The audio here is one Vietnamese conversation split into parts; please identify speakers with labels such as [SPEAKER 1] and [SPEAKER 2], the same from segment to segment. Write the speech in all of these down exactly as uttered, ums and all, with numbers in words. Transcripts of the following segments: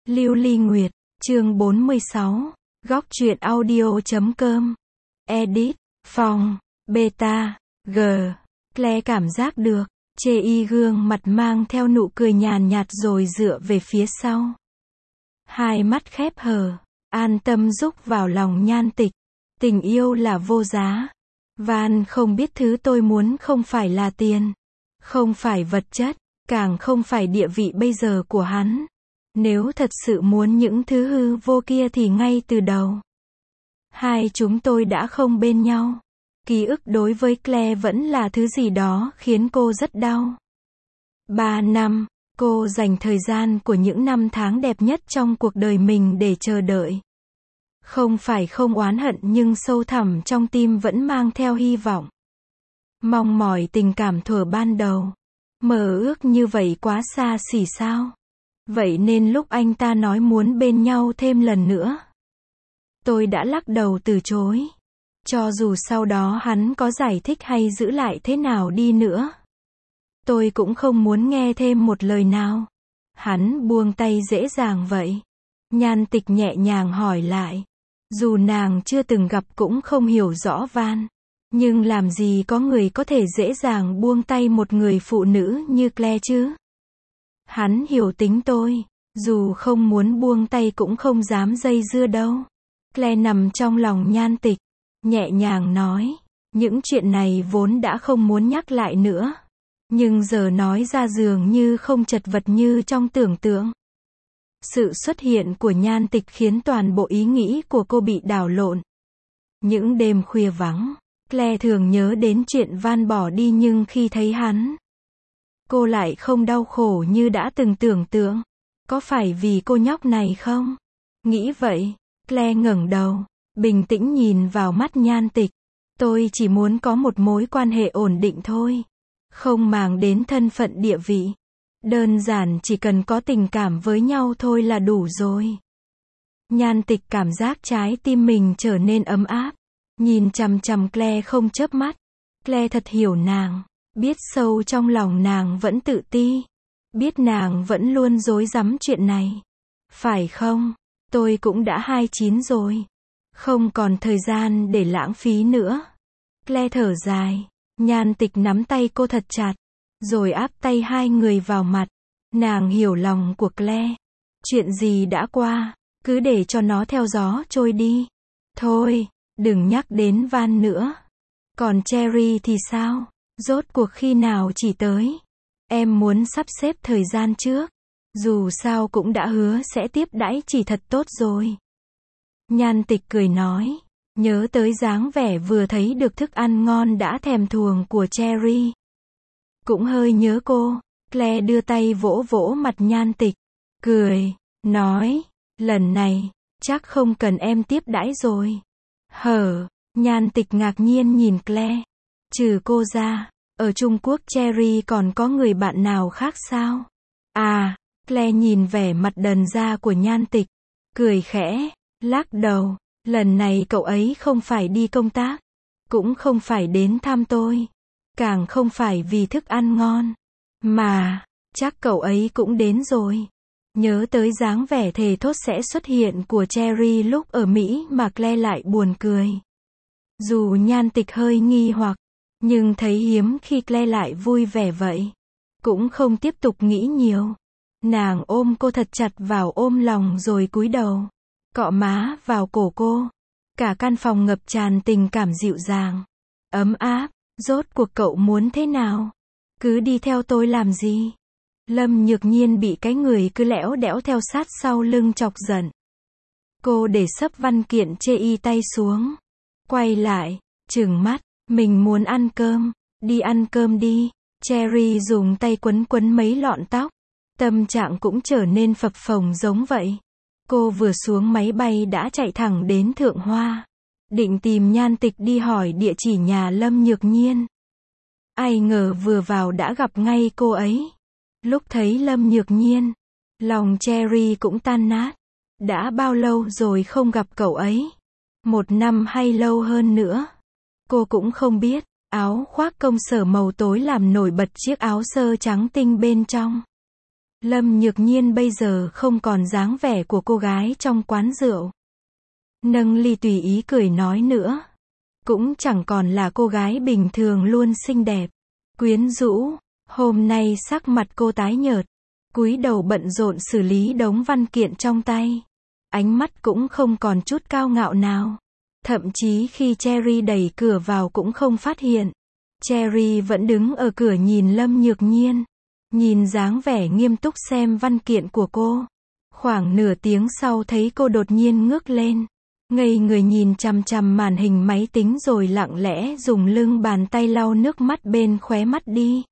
[SPEAKER 1] Lưu Ly Nguyệt, chương bốn mươi sáu, góc truyện audio chấm com, edit, phòng, beta, g, Claire cảm giác được, chê y gương mặt mang theo nụ cười nhàn nhạt rồi dựa về phía sau. Hai mắt khép hờ, an tâm rúc vào lòng Nhan Tịch. Tình yêu là vô giá. Van không biết thứ tôi muốn không phải là tiền, không phải vật chất, càng không phải địa vị bây giờ của hắn. Nếu thật sự muốn những thứ hư vô kia thì ngay từ đầu, hai chúng tôi đã không bên nhau. Ký ức đối với Claire vẫn là thứ gì đó khiến cô rất đau. Ba năm, cô dành thời gian của những năm tháng đẹp nhất trong cuộc đời mình để chờ đợi. Không phải không oán hận nhưng sâu thẳm trong tim vẫn mang theo hy vọng. Mong mỏi tình cảm thuở ban đầu. Mơ ước như vậy quá xa xỉ sao? Vậy nên lúc anh ta nói muốn bên nhau thêm lần nữa, tôi đã lắc đầu từ chối. Cho dù sau đó hắn có giải thích hay giữ lại thế nào đi nữa, tôi cũng không muốn nghe thêm một lời nào. Hắn buông tay dễ dàng vậy. Nhan Tịch nhẹ nhàng hỏi lại. Dù nàng chưa từng gặp cũng không hiểu rõ Van, nhưng làm gì có người có thể dễ dàng buông tay một người phụ nữ như Claire chứ? Hắn hiểu tính tôi, dù không muốn buông tay cũng không dám dây dưa đâu. Claire nằm trong lòng Nhan Tịch, nhẹ nhàng nói, những chuyện này vốn đã không muốn nhắc lại nữa, nhưng giờ nói ra dường như không chật vật như trong tưởng tượng. Sự xuất hiện của Nhan Tịch khiến toàn bộ ý nghĩ của cô bị đảo lộn. Những đêm khuya vắng, Claire thường nhớ đến chuyện Van bỏ đi nhưng khi thấy hắn, cô lại không đau khổ như đã từng tưởng tượng. Có phải vì cô nhóc này không? Nghĩ vậy, Claire ngẩng đầu, bình tĩnh nhìn vào mắt Nhan Tịch. Tôi chỉ muốn có một mối quan hệ ổn định thôi. Không màng đến thân phận địa vị. Đơn giản chỉ cần có tình cảm với nhau thôi là đủ rồi. Nhan Tịch cảm giác trái tim mình trở nên ấm áp. Nhìn chằm chằm Claire không chớp mắt. Claire thật hiểu nàng. Biết sâu trong lòng nàng vẫn tự ti. Biết nàng vẫn luôn dối rắm chuyện này. Phải không? Tôi cũng đã hai mươi chín rồi. Không còn thời gian để lãng phí nữa. Claire thở dài. Nhan Tịch nắm tay cô thật chặt, rồi áp tay hai người vào mặt. Nàng hiểu lòng của Claire. Chuyện gì đã qua, cứ để cho nó theo gió trôi đi. Thôi, đừng nhắc đến Van nữa. Còn Cherry thì sao? Rốt cuộc khi nào chỉ tới? Em muốn sắp xếp thời gian trước. Dù sao cũng đã hứa sẽ tiếp đãi chỉ thật tốt rồi. Nhan Tịch cười nói. Nhớ tới dáng vẻ vừa thấy được thức ăn ngon đã thèm thuồng của Cherry. Cũng hơi nhớ cô. Claire đưa tay vỗ vỗ mặt Nhan Tịch. Cười, nói, lần này, chắc không cần em tiếp đãi rồi. Hở, Nhan Tịch ngạc nhiên nhìn Claire. Trừ cô ra, ở Trung Quốc Cherry còn có người bạn nào khác sao? À, Claire nhìn vẻ mặt đần ra của Nhan Tịch. Cười khẽ, lắc đầu. Lần này cậu ấy không phải đi công tác, cũng không phải đến thăm tôi, càng không phải vì thức ăn ngon, mà, chắc cậu ấy cũng đến rồi. Nhớ tới dáng vẻ thề thốt sẽ xuất hiện của Cherry lúc ở Mỹ mà Claire lại buồn cười. Dù Nhan Tịch hơi nghi hoặc, nhưng thấy hiếm khi Claire lại vui vẻ vậy. Cũng không tiếp tục nghĩ nhiều. Nàng ôm cô thật chặt vào ôm lòng rồi cúi đầu. Cọ má vào cổ cô. Cả căn phòng ngập tràn tình cảm dịu dàng, ấm áp. Rốt cuộc cậu muốn thế nào? Cứ đi theo tôi làm gì? Lâm Nhược Nhiên bị cái người cứ lẽo đẽo theo sát sau lưng chọc giận. Cô để xấp văn kiện chê y tay xuống. Quay lại, trừng mắt. Mình muốn ăn cơm. Đi ăn cơm đi. Cherry dùng tay quấn quấn mấy lọn tóc. Tâm trạng cũng trở nên phập phồng giống vậy. Cô vừa xuống máy bay đã chạy thẳng đến Thượng Hoa. Định tìm Nhan Tịch đi hỏi địa chỉ nhà Lâm Nhược Nhiên. Ai ngờ vừa vào đã gặp ngay cô ấy. Lúc thấy Lâm Nhược Nhiên, lòng Cherry cũng tan nát. Đã bao lâu rồi không gặp cậu ấy? Một năm hay lâu hơn nữa? Cô cũng không biết. Áo khoác công sở màu tối làm nổi bật chiếc áo sơ trắng tinh bên trong. Lâm Nhược Nhiên bây giờ không còn dáng vẻ của cô gái trong quán rượu. Nâng ly tùy ý cười nói nữa. Cũng chẳng còn là cô gái bình thường luôn xinh đẹp, quyến rũ. Hôm nay sắc mặt cô tái nhợt, cúi đầu bận rộn xử lý đống văn kiện trong tay. Ánh mắt cũng không còn chút cao ngạo nào. Thậm chí khi Cherry đẩy cửa vào cũng không phát hiện. Cherry vẫn đứng ở cửa nhìn Lâm Nhược Nhiên. Nhìn dáng vẻ nghiêm túc xem văn kiện của cô. Khoảng nửa tiếng sau thấy cô đột nhiên ngước lên. Ngây người nhìn chằm chằm màn hình máy tính rồi lặng lẽ dùng lưng bàn tay lau nước mắt bên khóe mắt đi.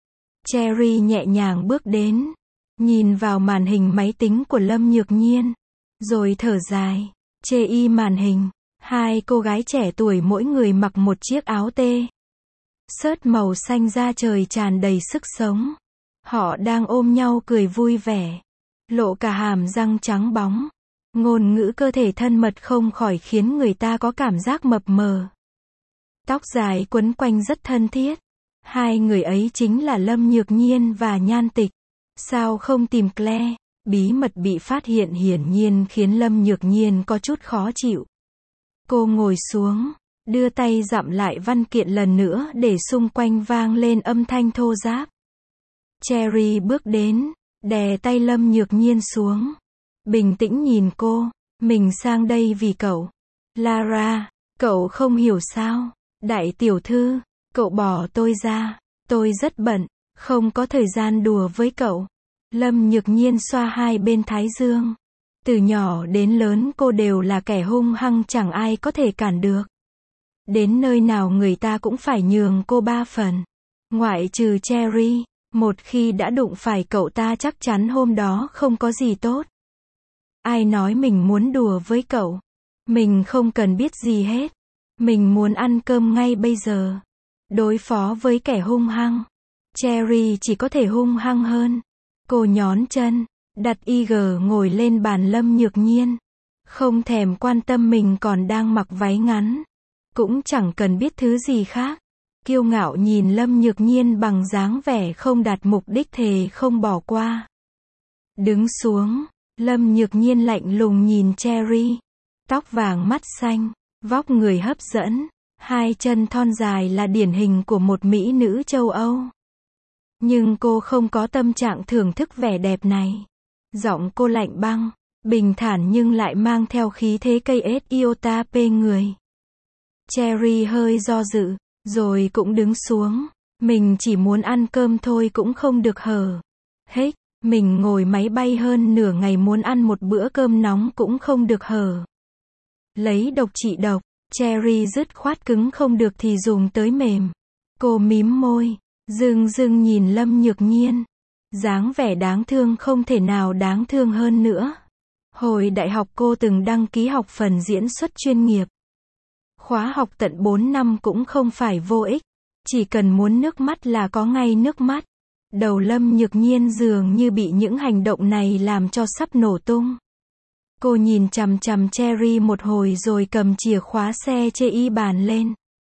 [SPEAKER 1] Cherry nhẹ nhàng bước đến. Nhìn vào màn hình máy tính của Lâm Nhược Nhiên. Rồi thở dài. Chê y màn hình. Hai cô gái trẻ tuổi mỗi người mặc một chiếc áo tê xớt màu xanh da trời tràn đầy sức sống. Họ đang ôm nhau cười vui vẻ. Lộ cả hàm răng trắng bóng. Ngôn ngữ cơ thể thân mật không khỏi khiến người ta có cảm giác mập mờ. Tóc dài quấn quanh rất thân thiết. Hai người ấy chính là Lâm Nhược Nhiên và Nhan Tịch. Sao không tìm Claire? Bí mật bị phát hiện hiển nhiên khiến Lâm Nhược Nhiên có chút khó chịu. Cô ngồi xuống, đưa tay dặm lại văn kiện lần nữa để xung quanh vang lên âm thanh thô ráp. Cherry bước đến, đè tay Lâm Nhược Nhiên xuống. Bình tĩnh nhìn cô, mình sang đây vì cậu. Lara, cậu không hiểu sao? Đại tiểu thư, cậu bỏ tôi ra, tôi rất bận, không có thời gian đùa với cậu. Lâm Nhược Nhiên xoa hai bên thái dương. Từ nhỏ đến lớn cô đều là kẻ hung hăng chẳng ai có thể cản được. Đến nơi nào người ta cũng phải nhường cô ba phần. Ngoại trừ Cherry, một khi đã đụng phải cậu ta chắc chắn hôm đó không có gì tốt. Ai nói mình muốn đùa với cậu? Mình không cần biết gì hết. Mình muốn ăn cơm ngay bây giờ. Đối phó với kẻ hung hăng, Cherry chỉ có thể hung hăng hơn. Cô nhón chân, đặt y gờ ngồi lên bàn Lâm Nhược Nhiên. Không thèm quan tâm mình còn đang mặc váy ngắn. Cũng chẳng cần biết thứ gì khác. Kiêu ngạo nhìn Lâm Nhược Nhiên bằng dáng vẻ không đạt mục đích thề không bỏ qua. Đứng xuống, Lâm Nhược Nhiên lạnh lùng nhìn Cherry. Tóc vàng mắt xanh, vóc người hấp dẫn, hai chân thon dài là điển hình của một mỹ nữ châu Âu. Nhưng cô không có tâm trạng thưởng thức vẻ đẹp này. Giọng cô lạnh băng, bình thản nhưng lại mang theo khí thế cây ết iota pê người. Cherry hơi do dự, rồi cũng đứng xuống. Mình chỉ muốn ăn cơm thôi cũng không được hở. Hết, mình ngồi máy bay hơn nửa ngày muốn ăn một bữa cơm nóng cũng không được hở. Lấy độc trị độc, Cherry dứt khoát cứng không được thì dùng tới mềm. Cô mím môi, dưng dưng nhìn Lâm Nhược Nhiên. Dáng vẻ đáng thương không thể nào đáng thương hơn nữa. Hồi đại học cô từng đăng ký học phần diễn xuất chuyên nghiệp. Khóa học tận bốn năm cũng không phải vô ích. Chỉ cần muốn nước mắt là có ngay nước mắt. Đầu Lâm Nhược Nhiên dường như bị những hành động này làm cho sắp nổ tung. Cô nhìn chằm chằm Cherry một hồi rồi cầm chìa khóa xe chê y bàn lên.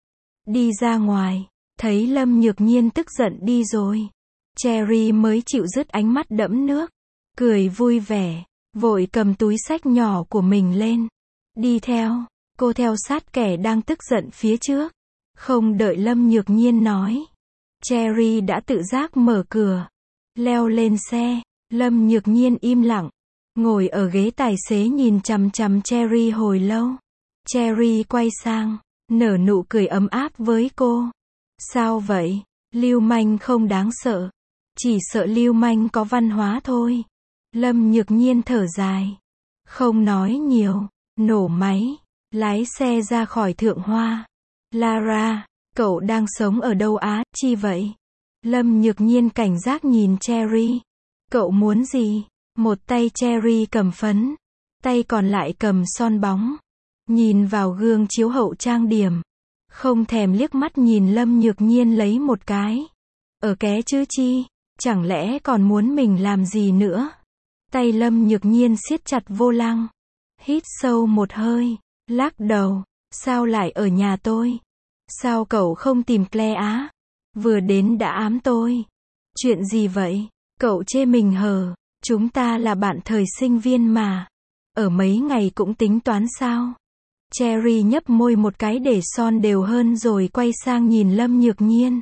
[SPEAKER 1] Đi ra ngoài, thấy Lâm Nhược Nhiên tức giận đi rồi. Cherry mới chịu dứt ánh mắt đẫm nước. Cười vui vẻ, vội cầm túi xách nhỏ của mình lên. Đi theo, cô theo sát kẻ đang tức giận phía trước. Không đợi Lâm Nhược Nhiên nói. Cherry đã tự giác mở cửa. Leo lên xe, Lâm Nhược Nhiên im lặng. Ngồi ở ghế tài xế nhìn chằm chằm Cherry hồi lâu. Cherry quay sang, nở nụ cười ấm áp với cô. Sao vậy? Lưu manh không đáng sợ. Chỉ sợ lưu manh có văn hóa thôi. Lâm Nhược Nhiên thở dài. Không nói nhiều, nổ máy, lái xe ra khỏi Thượng Hoa. Lara, cậu đang sống ở đâu Á, chi vậy? Lâm Nhược Nhiên cảnh giác nhìn Cherry. Cậu muốn gì? Một tay Cherry cầm phấn, tay còn lại cầm son bóng. Nhìn vào gương chiếu hậu trang điểm. Không thèm liếc mắt nhìn Lâm Nhược Nhiên lấy một cái. Ở ké chứ chi, chẳng lẽ còn muốn mình làm gì nữa? Tay Lâm Nhược Nhiên siết chặt vô lăng. Hít sâu một hơi, lắc đầu. Sao lại ở nhà tôi? Sao cậu không tìm Claire Á? Vừa đến đã ám tôi. Chuyện gì vậy? Cậu chê mình hờ, chúng ta là bạn thời sinh viên mà. Ở mấy ngày cũng tính toán sao? Cherry nhấp môi một cái để son đều hơn rồi quay sang nhìn Lâm Nhược Nhiên.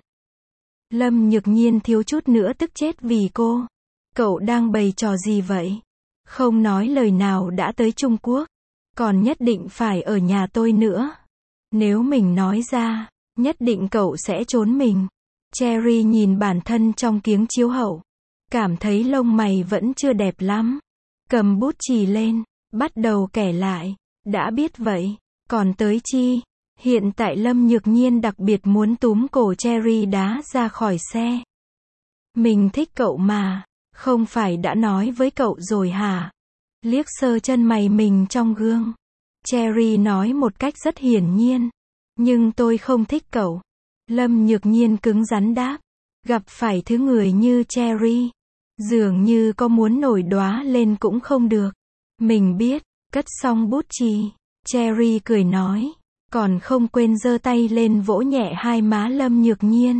[SPEAKER 1] Lâm Nhược Nhiên thiếu chút nữa tức chết vì cô. Cậu đang bày trò gì vậy? Không nói lời nào đã tới Trung Quốc. Còn nhất định phải ở nhà tôi nữa. Nếu mình nói ra, nhất định cậu sẽ trốn mình. Cherry nhìn bản thân trong kiếng chiếu hậu. Cảm thấy lông mày vẫn chưa đẹp lắm. Cầm bút chì lên, bắt đầu kẻ lại. Đã biết vậy, còn tới chi? Hiện tại Lâm Nhược Nhiên đặc biệt muốn túm cổ Cherry đá ra khỏi xe. Mình thích cậu mà, không phải đã nói với cậu rồi hả? Liếc sơ chân mày mình trong gương. Cherry nói một cách rất hiển nhiên. Nhưng tôi không thích cậu. Lâm Nhược Nhiên cứng rắn đáp. Gặp phải thứ người như Cherry, dường như có muốn nổi đóa lên cũng không được. Mình biết, cất xong bút chì. Cherry cười nói. Còn không quên giơ tay lên vỗ nhẹ hai má Lâm Nhược Nhiên.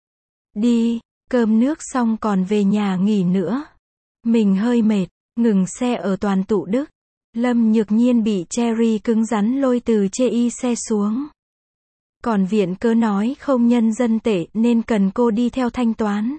[SPEAKER 1] Đi, cơm nước xong còn về nhà nghỉ nữa. Mình hơi mệt, ngừng xe ở Toàn Tụ Đức. Lâm Nhược Nhiên bị Cherry cứng rắn lôi từ chê y xe xuống. Còn viện cớ nói không nhân dân tệ nên cần cô đi theo thanh toán.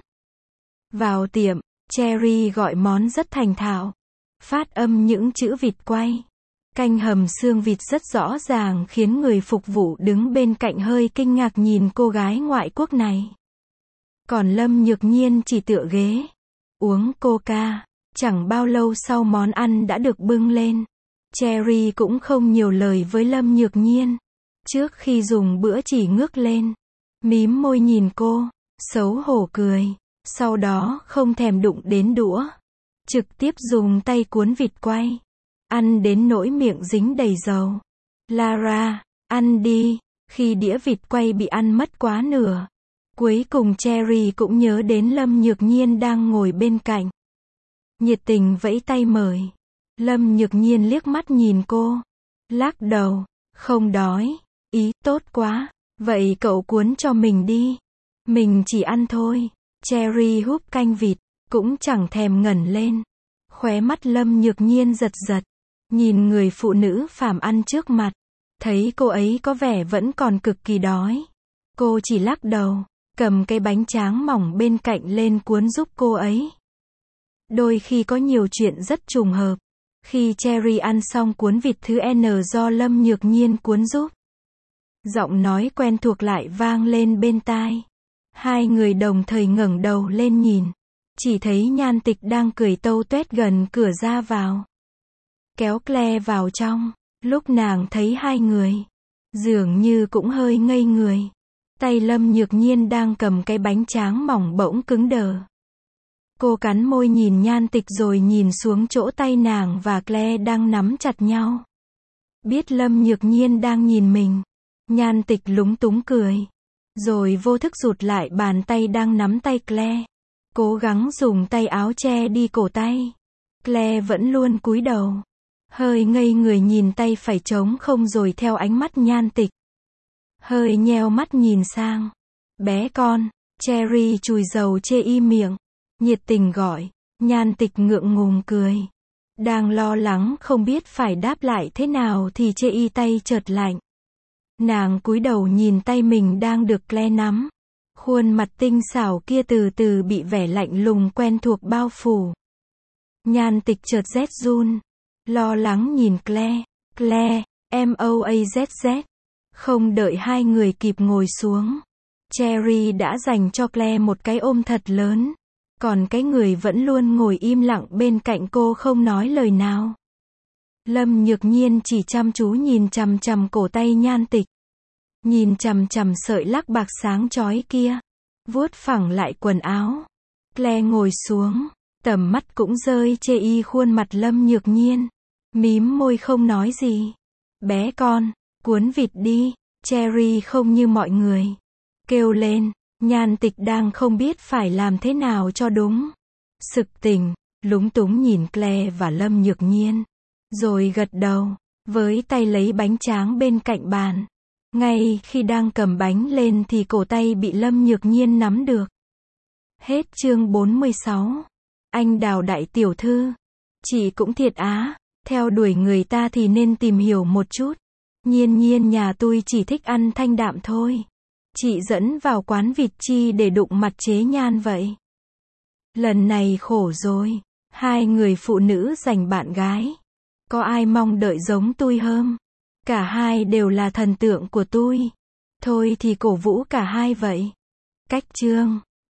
[SPEAKER 1] Vào tiệm, Cherry gọi món rất thành thạo. Phát âm những chữ vịt quay. Canh hầm xương vịt rất rõ ràng khiến người phục vụ đứng bên cạnh hơi kinh ngạc nhìn cô gái ngoại quốc này. Còn Lâm Nhược Nhiên chỉ tựa ghế, uống coca. Chẳng bao lâu sau món ăn đã được bưng lên. Cherry cũng không nhiều lời với Lâm Nhược Nhiên. Trước khi dùng bữa chỉ ngước lên, mím môi nhìn cô, xấu hổ cười. Sau đó không thèm đụng đến đũa. Trực tiếp dùng tay cuốn vịt quay. Ăn đến nỗi miệng dính đầy dầu. Lara, ăn đi. Khi đĩa vịt quay bị ăn mất quá nửa. Cuối cùng Cherry cũng nhớ đến Lâm Nhược Nhiên đang ngồi bên cạnh. Nhiệt tình vẫy tay mời. Lâm Nhược Nhiên liếc mắt nhìn cô. Lắc đầu. Không đói. Ý, tốt quá. Vậy cậu cuốn cho mình đi. Mình chỉ ăn thôi. Cherry húp canh vịt. Cũng chẳng thèm ngẩng lên. Khóe mắt Lâm Nhược Nhiên giật giật. Nhìn người phụ nữ phàm ăn trước mặt. Thấy cô ấy có vẻ vẫn còn cực kỳ đói. Cô chỉ lắc đầu. Cầm cái bánh tráng mỏng bên cạnh lên cuốn giúp cô ấy. Đôi khi có nhiều chuyện rất trùng hợp. Khi Cherry ăn xong cuốn vịt thứ N do Lâm Nhược Nhiên cuốn giúp. Giọng nói quen thuộc lại vang lên bên tai. Hai người đồng thời ngẩng đầu lên nhìn. Chỉ thấy Nhan Tịch đang cười tâu tuét gần cửa ra vào. Kéo Claire vào trong. Lúc nàng thấy hai người, dường như cũng hơi ngây người. Tay Lâm Nhược Nhiên đang cầm cái bánh tráng mỏng bỗng cứng đờ. Cô cắn môi nhìn Nhan Tịch rồi nhìn xuống chỗ tay nàng và Claire đang nắm chặt nhau. Biết Lâm Nhược Nhiên đang nhìn mình. Nhan Tịch lúng túng cười. Rồi vô thức rụt lại bàn tay đang nắm tay Claire. Cố gắng dùng tay áo che đi cổ tay. Claire vẫn luôn cúi đầu. Hơi ngây người nhìn tay phải trống không rồi theo ánh mắt Nhan Tịch. Hơi nheo mắt nhìn sang. Bé con. Cherry chùi dầu chê y miệng. Nhiệt tình gọi. Nhan Tịch ngượng ngùng cười. Đang lo lắng không biết phải đáp lại thế nào thì chê y tay chợt lạnh. Nàng cúi đầu nhìn tay mình đang được Claire nắm. Khuôn mặt tinh xảo kia từ từ bị vẻ lạnh lùng quen thuộc bao phủ. Nhan Tịch chợt rét run. Lo lắng nhìn Claire. Claire, M O A Z Z. Không đợi hai người kịp ngồi xuống. Cherry đã dành cho Claire một cái ôm thật lớn. Còn cái người vẫn luôn ngồi im lặng bên cạnh cô không nói lời nào. Lâm Nhược Nhiên chỉ chăm chú nhìn chằm chằm cổ tay Nhan Tịch. Nhìn chằm chằm sợi lắc bạc sáng chói kia. Vuốt phẳng lại quần áo. Claire ngồi xuống. Tầm mắt cũng rơi chê y khuôn mặt Lâm Nhược Nhiên. Mím môi không nói gì. Bé con, cuốn vịt đi. Cherry không như mọi người. Kêu lên. Nhan Tịch đang không biết phải làm thế nào cho đúng. Sực tỉnh, lúng túng nhìn Claire và Lâm Nhược Nhiên. Rồi gật đầu, với tay lấy bánh tráng bên cạnh bàn. Ngay khi đang cầm bánh lên thì cổ tay bị Lâm Nhược Nhiên nắm được. Hết chương bốn mươi sáu. Anh Đào đại tiểu thư. Chị cũng thiệt á, theo đuổi người ta thì nên tìm hiểu một chút. Nhiên nhiên nhà tôi chỉ thích ăn thanh đạm thôi. Chị dẫn vào quán vịt chi để đụng mặt chế nhan vậy. Lần này khổ rồi. Hai người phụ nữ giành bạn gái. Có ai mong đợi giống tôi không? Cả hai đều là thần tượng của tôi. Thôi thì cổ vũ cả hai vậy. Cách chương